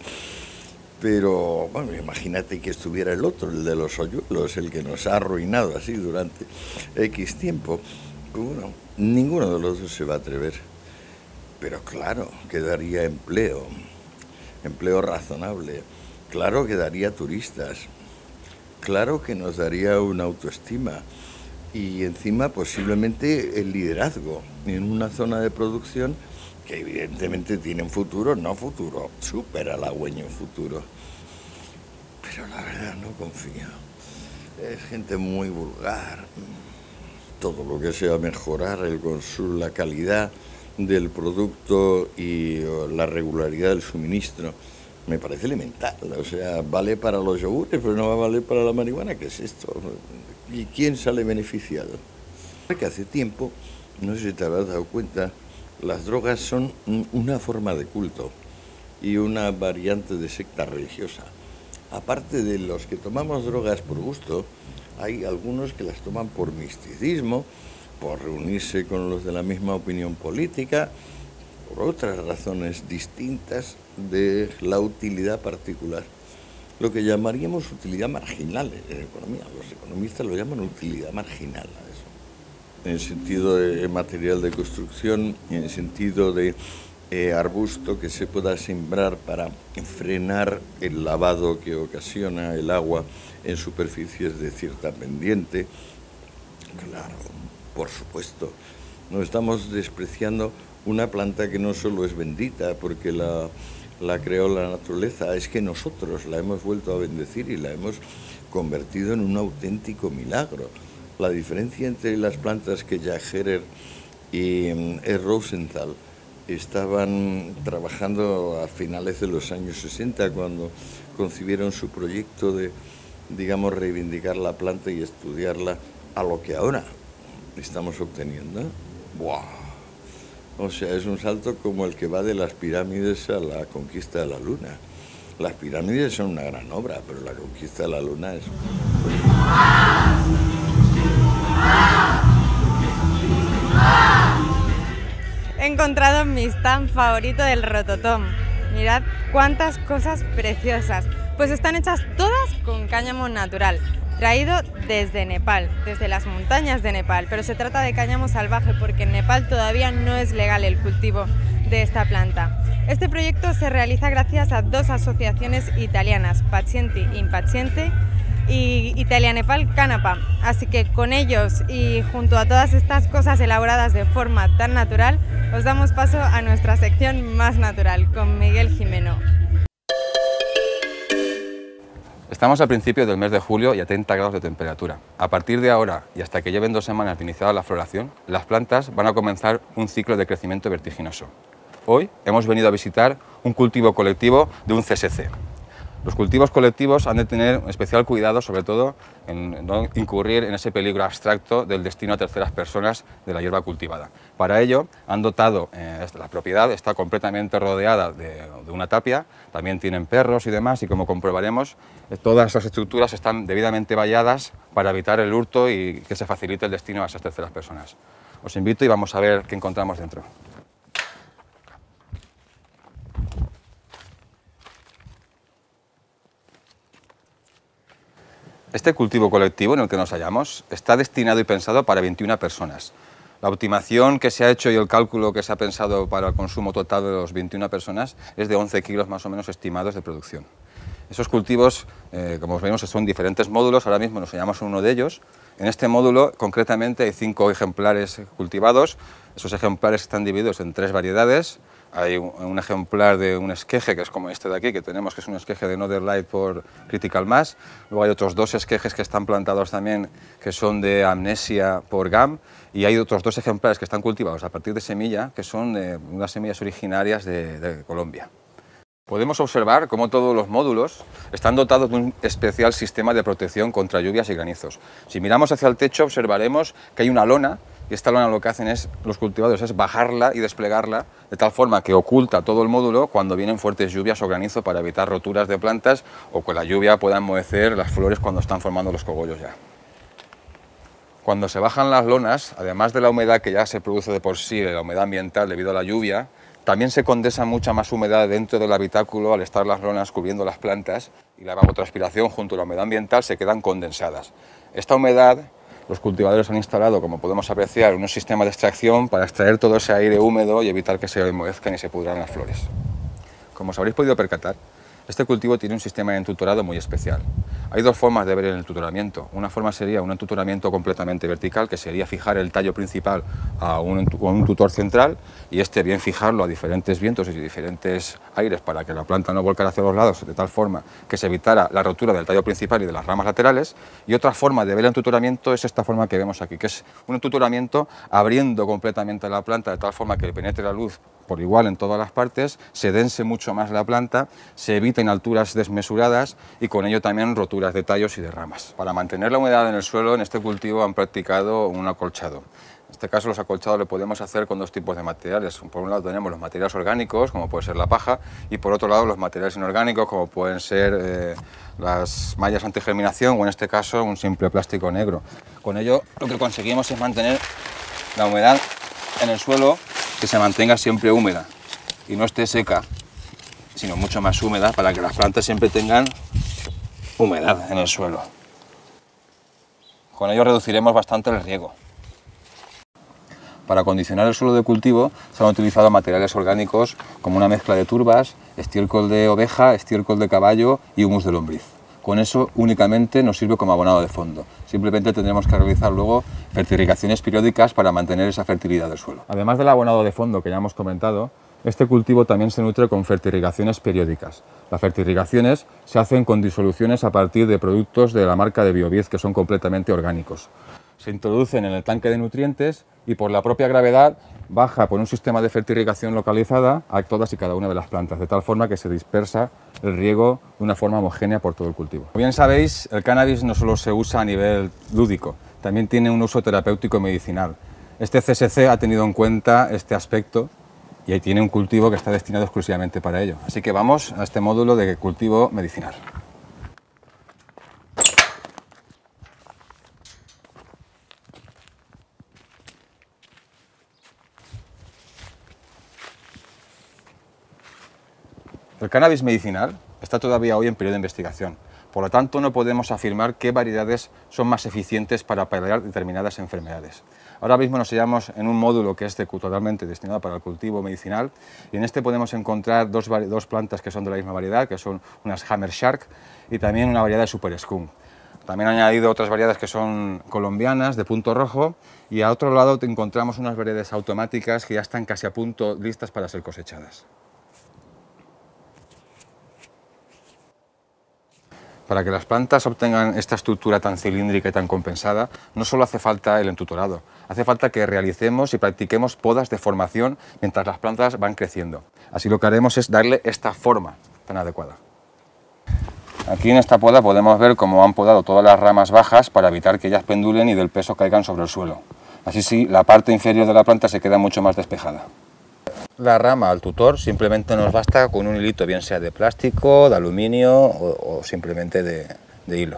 Pero, bueno, imagínate que estuviera el otro, el de los hoyuelos, el que nos ha arruinado así durante X tiempo. Pues bueno, ninguno de los dos se va a atrever. Pero claro, que daría empleo, empleo razonable. Claro que daría turistas. Claro que nos daría una autoestima. Y encima posiblemente el liderazgo en una zona de producción que evidentemente tienen futuro, no futuro, súper halagüeño futuro. Pero la verdad no confío. Es gente muy vulgar. Todo lo que sea mejorar el consumo, la calidad del producto y la regularidad del suministro me parece elemental. O sea, vale para los yogures, pero no va a valer para la marihuana. ¿Qué es esto? ¿Y quién sale beneficiado? Porque hace tiempo, no sé si te habrás dado cuenta, las drogas son una forma de culto y una variante de secta religiosa. Aparte de los que tomamos drogas por gusto, hay algunos que las toman por misticismo, por reunirse con los de la misma opinión política, por otras razones distintas de la utilidad particular. Lo que llamaríamos utilidad marginal en economía. Los economistas lo llaman utilidad marginal a eso. en el sentido de material de construcción, en el sentido de eh, arbusto que se pueda sembrar para frenar el lavado que ocasiona el agua en superficies de cierta pendiente. Claro, por supuesto, no estamos despreciando una planta que no solo es bendita porque la, la creó la naturaleza, es que nosotros la hemos vuelto a bendecir y la hemos convertido en un auténtico milagro. La diferencia entre las plantas que Jack Herer y E. Rosenthal estaban trabajando a finales de los años sesenta, cuando concibieron su proyecto de, digamos, reivindicar la planta y estudiarla, a lo que ahora estamos obteniendo. ¡Buah! O sea, es un salto como el que va de las pirámides a la conquista de la Luna. Las pirámides son una gran obra, pero la conquista de la Luna es... He encontrado mi stand favorito del Rototom. Mirad cuántas cosas preciosas. Pues están hechas todas con cáñamo natural, traído desde Nepal, desde las montañas de Nepal. Pero se trata de cáñamo salvaje porque en Nepal todavía no es legal el cultivo de esta planta. Este proyecto se realiza gracias a dos asociaciones italianas, Pazienti Impazienti y Italia Nepal Canapa. Así que con ellos y junto a todas estas cosas elaboradas de forma tan natural, os damos paso a nuestra sección más natural con Miguel Jimeno. Estamos al principio del mes de julio y a treinta grados de temperatura. A partir de ahora y hasta que lleven dos semanas de iniciada la floración, las plantas van a comenzar un ciclo de crecimiento vertiginoso. Hoy hemos venido a visitar un cultivo colectivo de un C S C. Los cultivos colectivos han de tener especial cuidado, sobre todo, en no incurrir en ese peligro abstracto del destino a terceras personas de la hierba cultivada. Para ello, han dotado, eh, la propiedad está completamente rodeada de, de una tapia, también tienen perros y demás, y como comprobaremos, eh, todas las estructuras están debidamente valladas para evitar el hurto y que se facilite el destino a esas terceras personas. Os invito y vamos a ver qué encontramos dentro. Este cultivo colectivo en el que nos hallamos está destinado y pensado para veintiuna personas. La optimación que se ha hecho y el cálculo que se ha pensado para el consumo total de los veintiuna personas es de once kilos más o menos estimados de producción. Esos cultivos, eh, como vemos, son diferentes módulos. Ahora mismo nos hallamos en uno de ellos. En este módulo, concretamente, hay cinco ejemplares cultivados. Esos ejemplares están divididos en tres variedades. Hay un, un ejemplar de un esqueje, que es como este de aquí, que tenemos, que es un esqueje de Northern Light por Critical Mass. Luego hay otros dos esquejes que están plantados también, que son de Amnesia por G A M. Y hay otros dos ejemplares que están cultivados a partir de semilla, que son de unas semillas originarias de, de Colombia. Podemos observar cómo todos los módulos están dotados de un especial sistema de protección contra lluvias y granizos. Si miramos hacia el techo observaremos que hay una lona, y esta lona lo que hacen es, los cultivadores es bajarla y desplegarla de tal forma que oculta todo el módulo cuando vienen fuertes lluvias o granizo, para evitar roturas de plantas o que la lluvia pueda enmohecer las flores cuando están formando los cogollos ya. Cuando se bajan las lonas, además de la humedad que ya se produce de por sí, la humedad ambiental debido a la lluvia, también se condensa mucha más humedad dentro del habitáculo al estar las lonas cubriendo las plantas, y la evapotranspiración junto a la humedad ambiental se quedan condensadas. Esta humedad, los cultivadores han instalado, como podemos apreciar, unos sistemas de extracción para extraer todo ese aire húmedo y evitar que se enmohezcan y se pudran las flores. Como os habréis podido percatar, este cultivo tiene un sistema de entutorado muy especial. Hay dos formas de ver el entutoramiento. Una forma sería un entutoramiento completamente vertical, que sería fijar el tallo principal a un, a un tutor central, y este bien fijarlo a diferentes vientos y diferentes aires para que la planta no volcara hacia los lados, de tal forma que se evitara la rotura del tallo principal y de las ramas laterales. Y otra forma de ver el entutoramiento es esta forma que vemos aquí, que es un entutoramiento abriendo completamente la planta de tal forma que penetre la luz por igual en todas las partes, se dense mucho más la planta, se eviten alturas desmesuradas y con ello también roturas de tallos y de ramas. Para mantener la humedad en el suelo, en este cultivo han practicado un acolchado. En este caso, los acolchados lo podemos hacer con dos tipos de materiales. Por un lado tenemos los materiales orgánicos, como puede ser la paja, y por otro lado los materiales inorgánicos, como pueden ser eh, las mallas antigerminación o en este caso un simple plástico negro. Con ello lo que conseguimos es mantener la humedad en el suelo, que se mantenga siempre húmeda y no esté seca, sino mucho más húmeda, para que las plantas siempre tengan humedad en el suelo. Con ello reduciremos bastante el riego. para acondicionar el suelo de cultivo se han utilizado materiales orgánicos como una mezcla de turbas, estiércol de oveja, estiércol de caballo y humus de lombriz. Con eso únicamente nos sirve como abonado de fondo. Simplemente tendremos que realizar luego fertirrigaciones periódicas para mantener esa fertilidad del suelo. Además del abonado de fondo que ya hemos comentado, este cultivo también se nutre con fertirrigaciones periódicas. Las fertirrigaciones se hacen con disoluciones a partir de productos de la marca de Bioviez que son completamente orgánicos. Se introducen en el tanque de nutrientes y por la propia gravedad baja por un sistema de fertirrigación localizada a todas y cada una de las plantas, de tal forma que se dispersa el riego de una forma homogénea por todo el cultivo. Como bien sabéis, el cannabis no solo se usa a nivel lúdico, también tiene un uso terapéutico y medicinal. Este C S C ha tenido en cuenta este aspecto y ahí tiene un cultivo que está destinado exclusivamente para ello. Así que vamos a este módulo de cultivo medicinal. El cannabis medicinal está todavía hoy en periodo de investigación, por lo tanto no podemos afirmar qué variedades son más eficientes para paliar determinadas enfermedades. Ahora mismo nos hallamos en un módulo que es de, totalmente destinado para el cultivo medicinal y en este podemos encontrar dos, dos plantas que son de la misma variedad, que son unas Hammer Shark y también una variedad de Super Skunk. También han añadido otras variedades que son colombianas, de punto rojo, y a otro lado encontramos unas variedades automáticas que ya están casi a punto listas para ser cosechadas. Para que las plantas obtengan esta estructura tan cilíndrica y tan compensada, no solo hace falta el entutorado, hace falta que realicemos y practiquemos podas de formación mientras las plantas van creciendo. Así lo que haremos es darle esta forma tan adecuada. Aquí en esta poda podemos ver cómo han podado todas las ramas bajas para evitar que ellas pendulen y del peso caigan sobre el suelo. Así sí, la parte inferior de la planta se queda mucho más despejada. La rama al tutor simplemente nos basta con un hilito, bien sea de plástico, de aluminio o, o simplemente de, de hilo.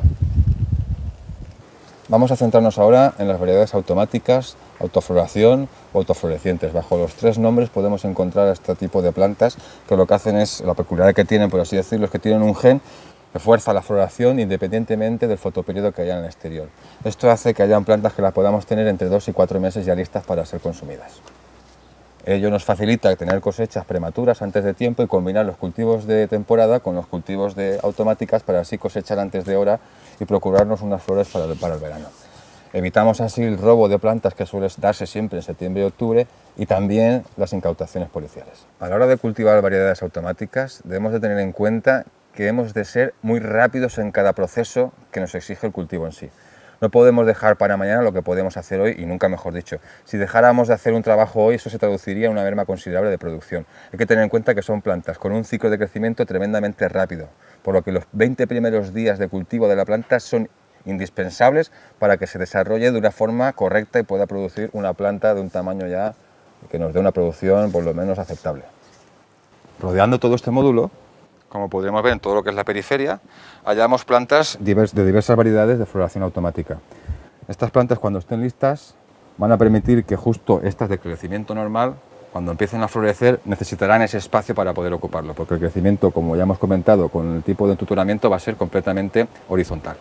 Vamos a centrarnos ahora en las variedades automáticas, autofloración o autoflorecientes. Bajo los tres nombres podemos encontrar este tipo de plantas que lo que hacen es, la peculiaridad que tienen, por así decirlo, es que tienen un gen que fuerza la floración independientemente del fotoperiodo que haya en el exterior. Esto hace que hayan plantas que las podamos tener entre dos y cuatro meses ya listas para ser consumidas. Ello nos facilita tener cosechas prematuras antes de tiempo y combinar los cultivos de temporada con los cultivos de automáticas para así cosechar antes de hora y procurarnos unas flores para el, para el verano. Evitamos así el robo de plantas que suele darse siempre en septiembre y octubre y también las incautaciones policiales. A la hora de cultivar variedades automáticas debemos de tener en cuenta que hemos de ser muy rápidos en cada proceso que nos exige el cultivo en sí. No podemos dejar para mañana lo que podemos hacer hoy y nunca mejor dicho. Si dejáramos de hacer un trabajo hoy, eso se traduciría en una merma considerable de producción. Hay que tener en cuenta que son plantas con un ciclo de crecimiento tremendamente rápido, por lo que los veinte primeros días de cultivo de la planta son indispensables para que se desarrolle de una forma correcta y pueda producir una planta de un tamaño ya que nos dé una producción por lo menos aceptable. Rodeando todo este módulo, como podremos ver en todo lo que es la periferia, hallamos plantas de diversas variedades de floración automática. Estas plantas, cuando estén listas, van a permitir que justo estas de crecimiento normal, cuando empiecen a florecer, necesitarán ese espacio para poder ocuparlo, porque el crecimiento, como ya hemos comentado, con el tipo de entutoramiento va a ser completamente horizontal.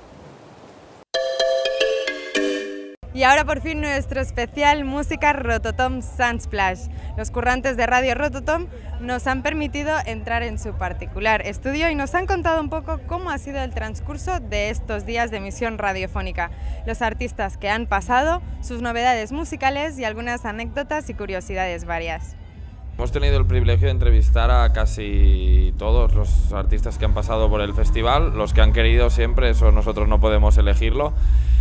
Y ahora por fin nuestro especial música Rototom Sunsplash. Los currantes de Radio Rototom nos han permitido entrar en su particular estudio y nos han contado un poco cómo ha sido el transcurso de estos días de emisión radiofónica, los artistas que han pasado, sus novedades musicales y algunas anécdotas y curiosidades varias. Hemos tenido el privilegio de entrevistar a casi todos los artistas que han pasado por el festival, los que han querido siempre, eso nosotros no podemos elegirlo.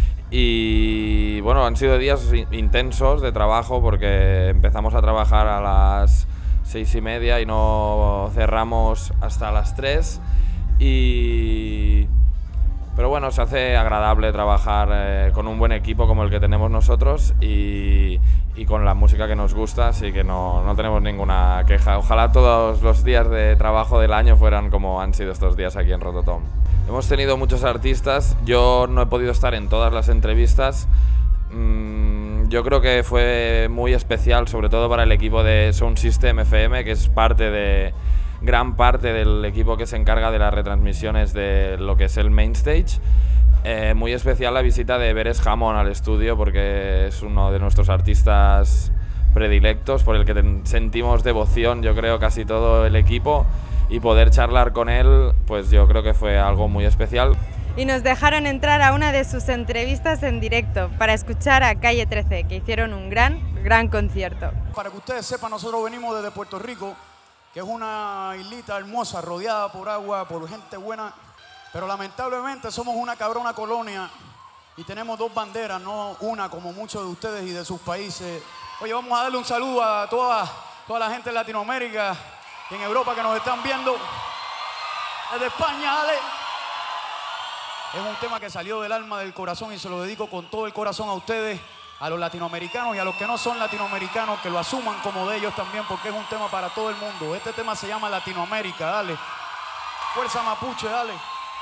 Y bueno, han sido días intensos de trabajo porque empezamos a trabajar a las seis y media y no cerramos hasta las tres. Y... Pero bueno, se hace agradable trabajar eh, con un buen equipo como el que tenemos nosotros y, y con la música que nos gusta, así que no, no tenemos ninguna queja. Ojalá todos los días de trabajo del año fueran como han sido estos días aquí en Rototom. Hemos tenido muchos artistas, yo no he podido estar en todas las entrevistas. Mm, yo creo que fue muy especial, sobre todo para el equipo de Sound System F M, que es parte de... gran parte del equipo que se encarga de las retransmisiones de lo que es el main stage. Eh, muy especial la visita de Beres Hammond al estudio porque es uno de nuestros artistas predilectos, por el que ten- sentimos devoción, yo creo, casi todo el equipo, y poder charlar con él, pues yo creo que fue algo muy especial. Y nos dejaron entrar a una de sus entrevistas en directo para escuchar a Calle trece, que hicieron un gran, gran concierto. Para que ustedes sepan, nosotros venimos desde Puerto Rico, que es una islita hermosa, rodeada por agua, por gente buena, pero lamentablemente somos una cabrona colonia y tenemos dos banderas, no una como muchos de ustedes y de sus países. Oye, vamos a darle un saludo a toda, toda la gente de Latinoamérica y en Europa que nos están viendo. Desde España, dale. Es un tema que salió del alma, del corazón, y se lo dedico con todo el corazón a ustedes, a los latinoamericanos y a los que no son latinoamericanos, que lo asuman como de ellos también, porque es un tema para todo el mundo. Este tema se llama Latinoamérica, dale. Fuerza Mapuche, dale.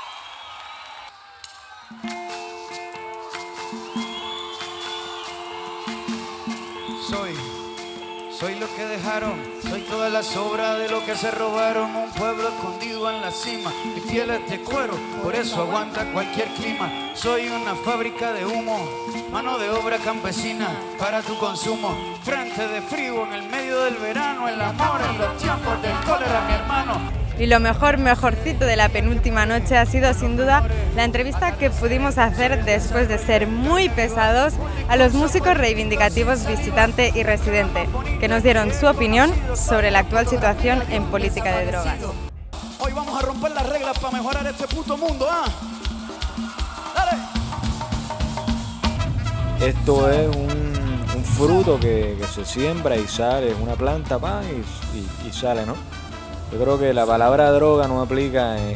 Soy, soy lo que dejaron, soy toda la sobra de lo que se robaron. Un pueblo escondido en la cima, mi piel es de cuero, por eso aguanta cualquier clima. Soy una fábrica de humo, mano de obra campesina para tu consumo. Frente de frío en el medio del verano, el amor en los tiempos del cólera, mi hermano. Y lo mejor, mejorcito de la penúltima noche ha sido sin duda la entrevista que pudimos hacer después de ser muy pesados a los músicos reivindicativos Visitante y Residente, que nos dieron su opinión sobre la actual situación en política de drogas. Hoy vamos a romper las reglas para mejorar este puto mundo, ¿ah? Dale. Esto es un, un fruto que, que se siembra y sale, es una planta, pa, y, y, y sale, ¿no? Yo creo que la palabra droga no aplica en,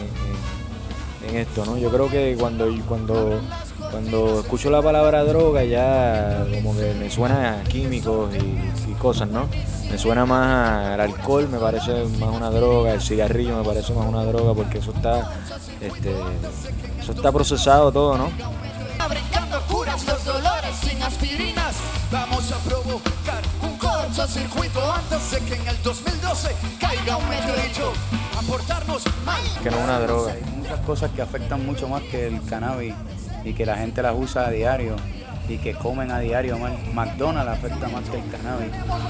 en, en esto, ¿no? Yo creo que cuando, cuando, cuando escucho la palabra droga ya como que me suena a químicos y, y cosas, ¿no? Me suena más al alcohol, me parece más una droga, el cigarrillo me parece más una droga, porque eso está, este, eso está procesado todo, ¿no? Brincando curas los dolores sin aspirinas. Vamos a provocar un cortocircuito antes de que en el dos mil doce caiga un meteorito a portarnos mal. Que no es una droga. Hay muchas cosas que afectan mucho más que el cannabis y que la gente las usa a diario y que comen a diario. McDonald's afecta más que el cannabis.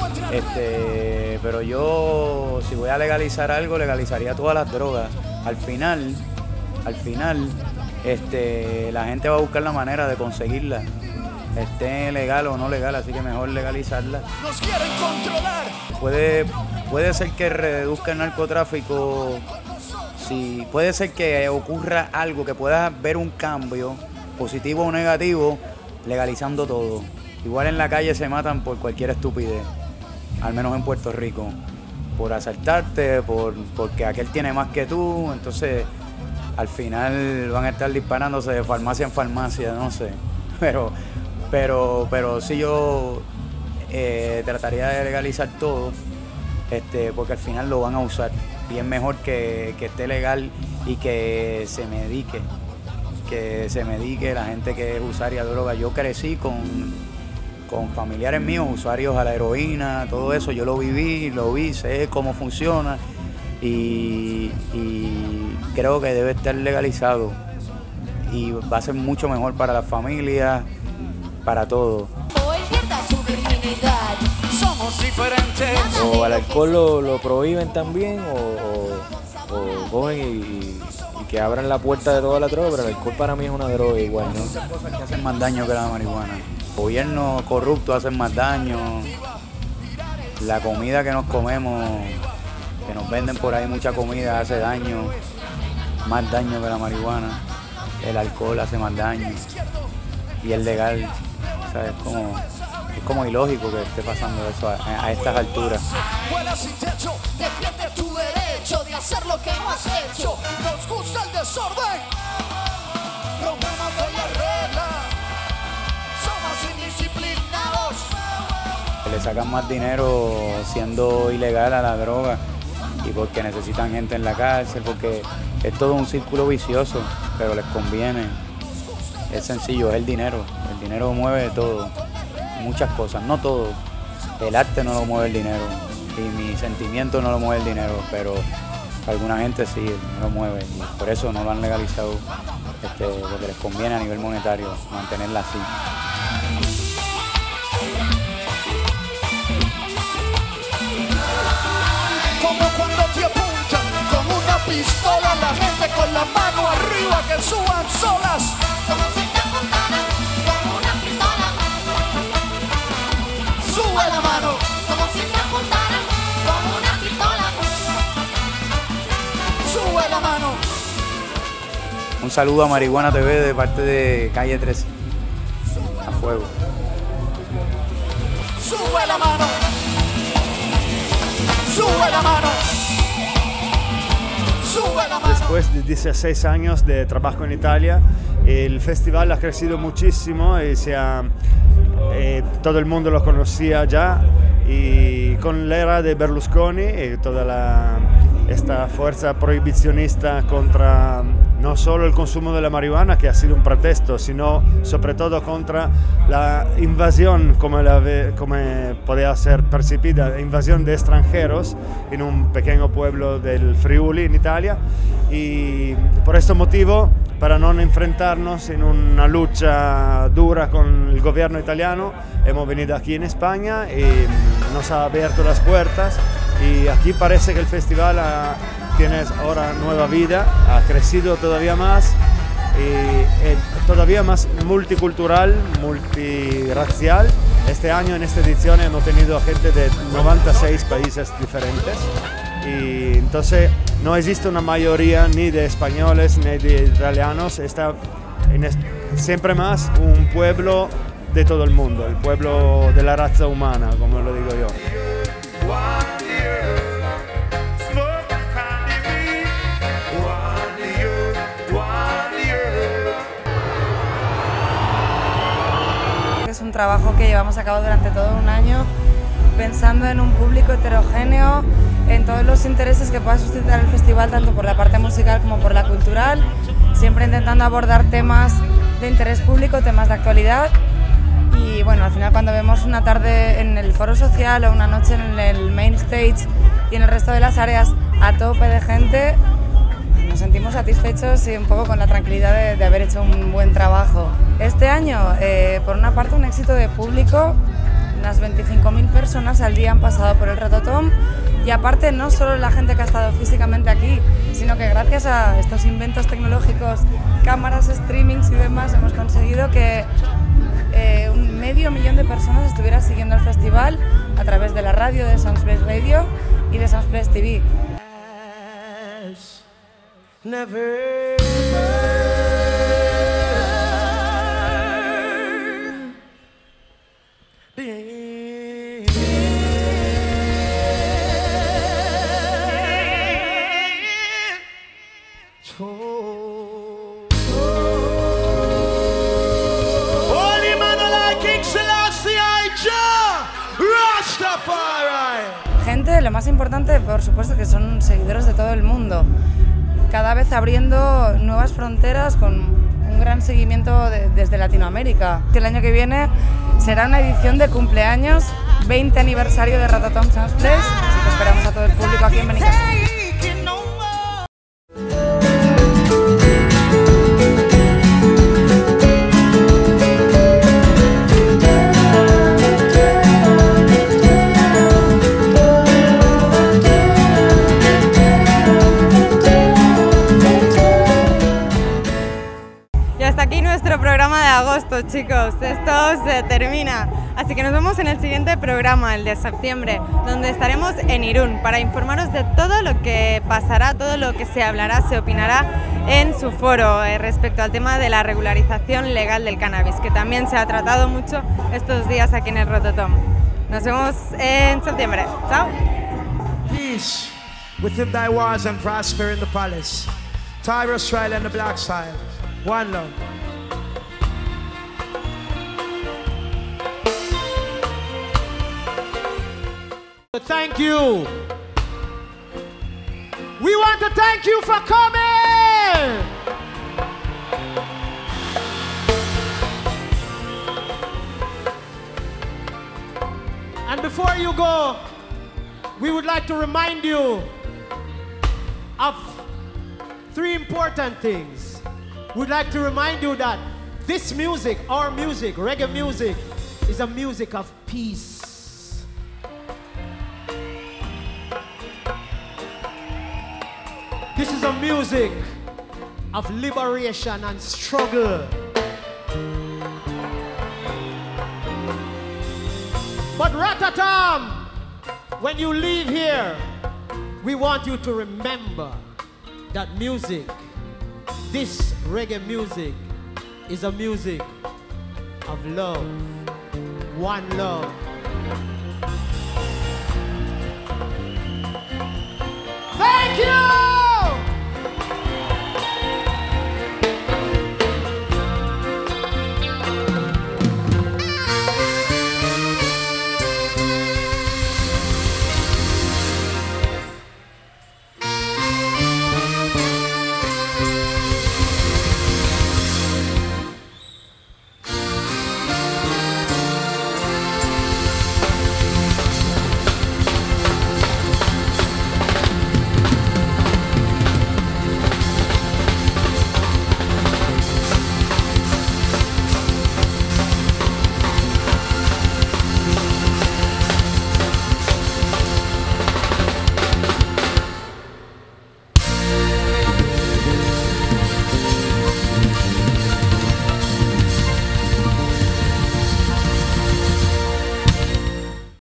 Este, pero yo, si voy a legalizar algo, legalizaría todas las drogas. Al final, al final, este, la gente va a buscar la manera de conseguirla, esté legal o no legal, así que mejor legalizarla. Nos quieren controlar. Puede, puede ser que reduzca el narcotráfico, si, puede ser que ocurra algo, que pueda ver un cambio, positivo o negativo, legalizando todo. Igual en la calle se matan por cualquier estupidez, al menos en Puerto Rico, por asaltarte, por, porque aquel tiene más que tú, entonces al final van a estar disparándose de farmacia en farmacia, no sé. Pero, pero, pero sí yo eh, trataría de legalizar todo, este, porque al final lo van a usar. Y es mejor que, que esté legal y que se medique, que se medique la gente que es usuaria de droga. Yo crecí con, con familiares míos, usuarios a la heroína, todo eso, yo lo viví, lo vi, sé cómo funciona. Y, y creo que debe estar legalizado y va a ser mucho mejor para las familias, para todo. Somos diferentes. O al alcohol lo, lo prohíben también, o, o, o cogen y, y, y que abran la puerta de toda la droga, pero el alcohol para mí es una droga igual, ¿no? Hay muchas cosas que hacen más daño que la marihuana. Gobiernos corruptos hacen más daño, la comida que nos comemos, que nos venden por ahí mucha comida, hace daño, más daño que la marihuana. El alcohol hace más daño y es legal, o sea, es como, es como ilógico que esté pasando eso a, a estas alturas. Vuela sin techo, defiende tu derecho de hacer lo que no has hecho. Nos gusta el desorden, rompemos con la regla, somos indisciplinados. Le sacan más dinero siendo ilegal a la droga y porque necesitan gente en la cárcel, porque es todo un círculo vicioso, pero les conviene. Es sencillo, es el dinero. El dinero mueve todo, muchas cosas, no todo. El arte no lo mueve el dinero y mi sentimiento no lo mueve el dinero, pero alguna gente sí no lo mueve y por eso no lo han legalizado, este, porque les conviene a nivel monetario mantenerla así. pistolas, la gente con la mano arriba que suban solas. Como si te apuntaran con una pistola. Sube la mano. Como si te apuntaran con una pistola. Sube la mano. Un saludo a Marihuana T V de parte de Calle trece. A fuego. Sube la mano. Sube la mano. Sube la mano. Después de dieciséis años de trabajo en Italia, el festival ha crecido muchísimo y se ha, eh, todo el mundo lo conocía ya, y con la era de Berlusconi y toda la, esta fuerza prohibicionista contra no solo el consumo de la marihuana, que ha sido un protesto, sino sobre todo contra la invasión, como, la, como podía ser percibida, invasión de extranjeros en un pequeño pueblo del Friuli, en Italia. Y por este motivo, para no enfrentarnos en una lucha dura con el gobierno italiano, hemos venido aquí en España y nos ha abierto las puertas, y aquí parece que el festival ha, tiene ahora nueva vida, ha crecido todavía más, y es todavía más multicultural, multirracial. Este año en esta edición hemos tenido gente de noventa y seis países diferentes, y entonces no existe una mayoría ni de españoles ni de italianos, está en siempre más un pueblo de todo el mundo, el pueblo de la raza humana, como lo digo yo. Es un trabajo que llevamos a cabo durante todo un año, pensando en un público heterogéneo, en todos los intereses que pueda suscitar el festival, tanto por la parte musical como por la cultural, siempre intentando abordar temas de interés público, temas de actualidad. Y bueno, al final cuando vemos una tarde en el foro social o una noche en el main stage y en el resto de las áreas a tope de gente, nos sentimos satisfechos y un poco con la tranquilidad de, de haber hecho un buen trabajo. Este año, eh, por una parte, un éxito de público. Unas veinticinco mil personas al día han pasado por el Rototom, y aparte no solo la gente que ha estado físicamente aquí, sino que gracias a estos inventos tecnológicos, cámaras, streamings y demás, hemos conseguido que eh, un medio millón de personas estuvieran siguiendo el festival a través de la radio de Soundsplace Radio y de Soundsplace T V. Never Holy man like King Selassie, Jah Rastafari. Gente, lo más importante, por supuesto, que son seguidores de todo el mundo, cada vez abriendo nuevas fronteras con un gran seguimiento de, desde Latinoamérica. El año que viene será una edición de cumpleaños, veinte aniversario de Rototom Soundsplace, así que esperamos a todo el público aquí en Benicassim. Programa de agosto, chicos, esto se termina, así que nos vemos en el siguiente programa, el de septiembre, donde estaremos en Irún para informaros de todo lo que pasará, todo lo que se hablará, se opinará en su foro eh, respecto al tema de la regularización legal del cannabis, que también se ha tratado mucho estos días aquí en el Rototom. Nos vemos en septiembre. Chao. Peace. With him thy wars and prosper in the palace. Tyrus Israel and the black side. One love. Thank you. We want to thank you for coming. And before you go, we would like to remind you of three important things. We'd like to remind you that this music, our music, reggae music, is a music of peace. This is a music of liberation and struggle. But Ratatam, when you leave here, we want you to remember that music, this reggae music, is a music of love, one love.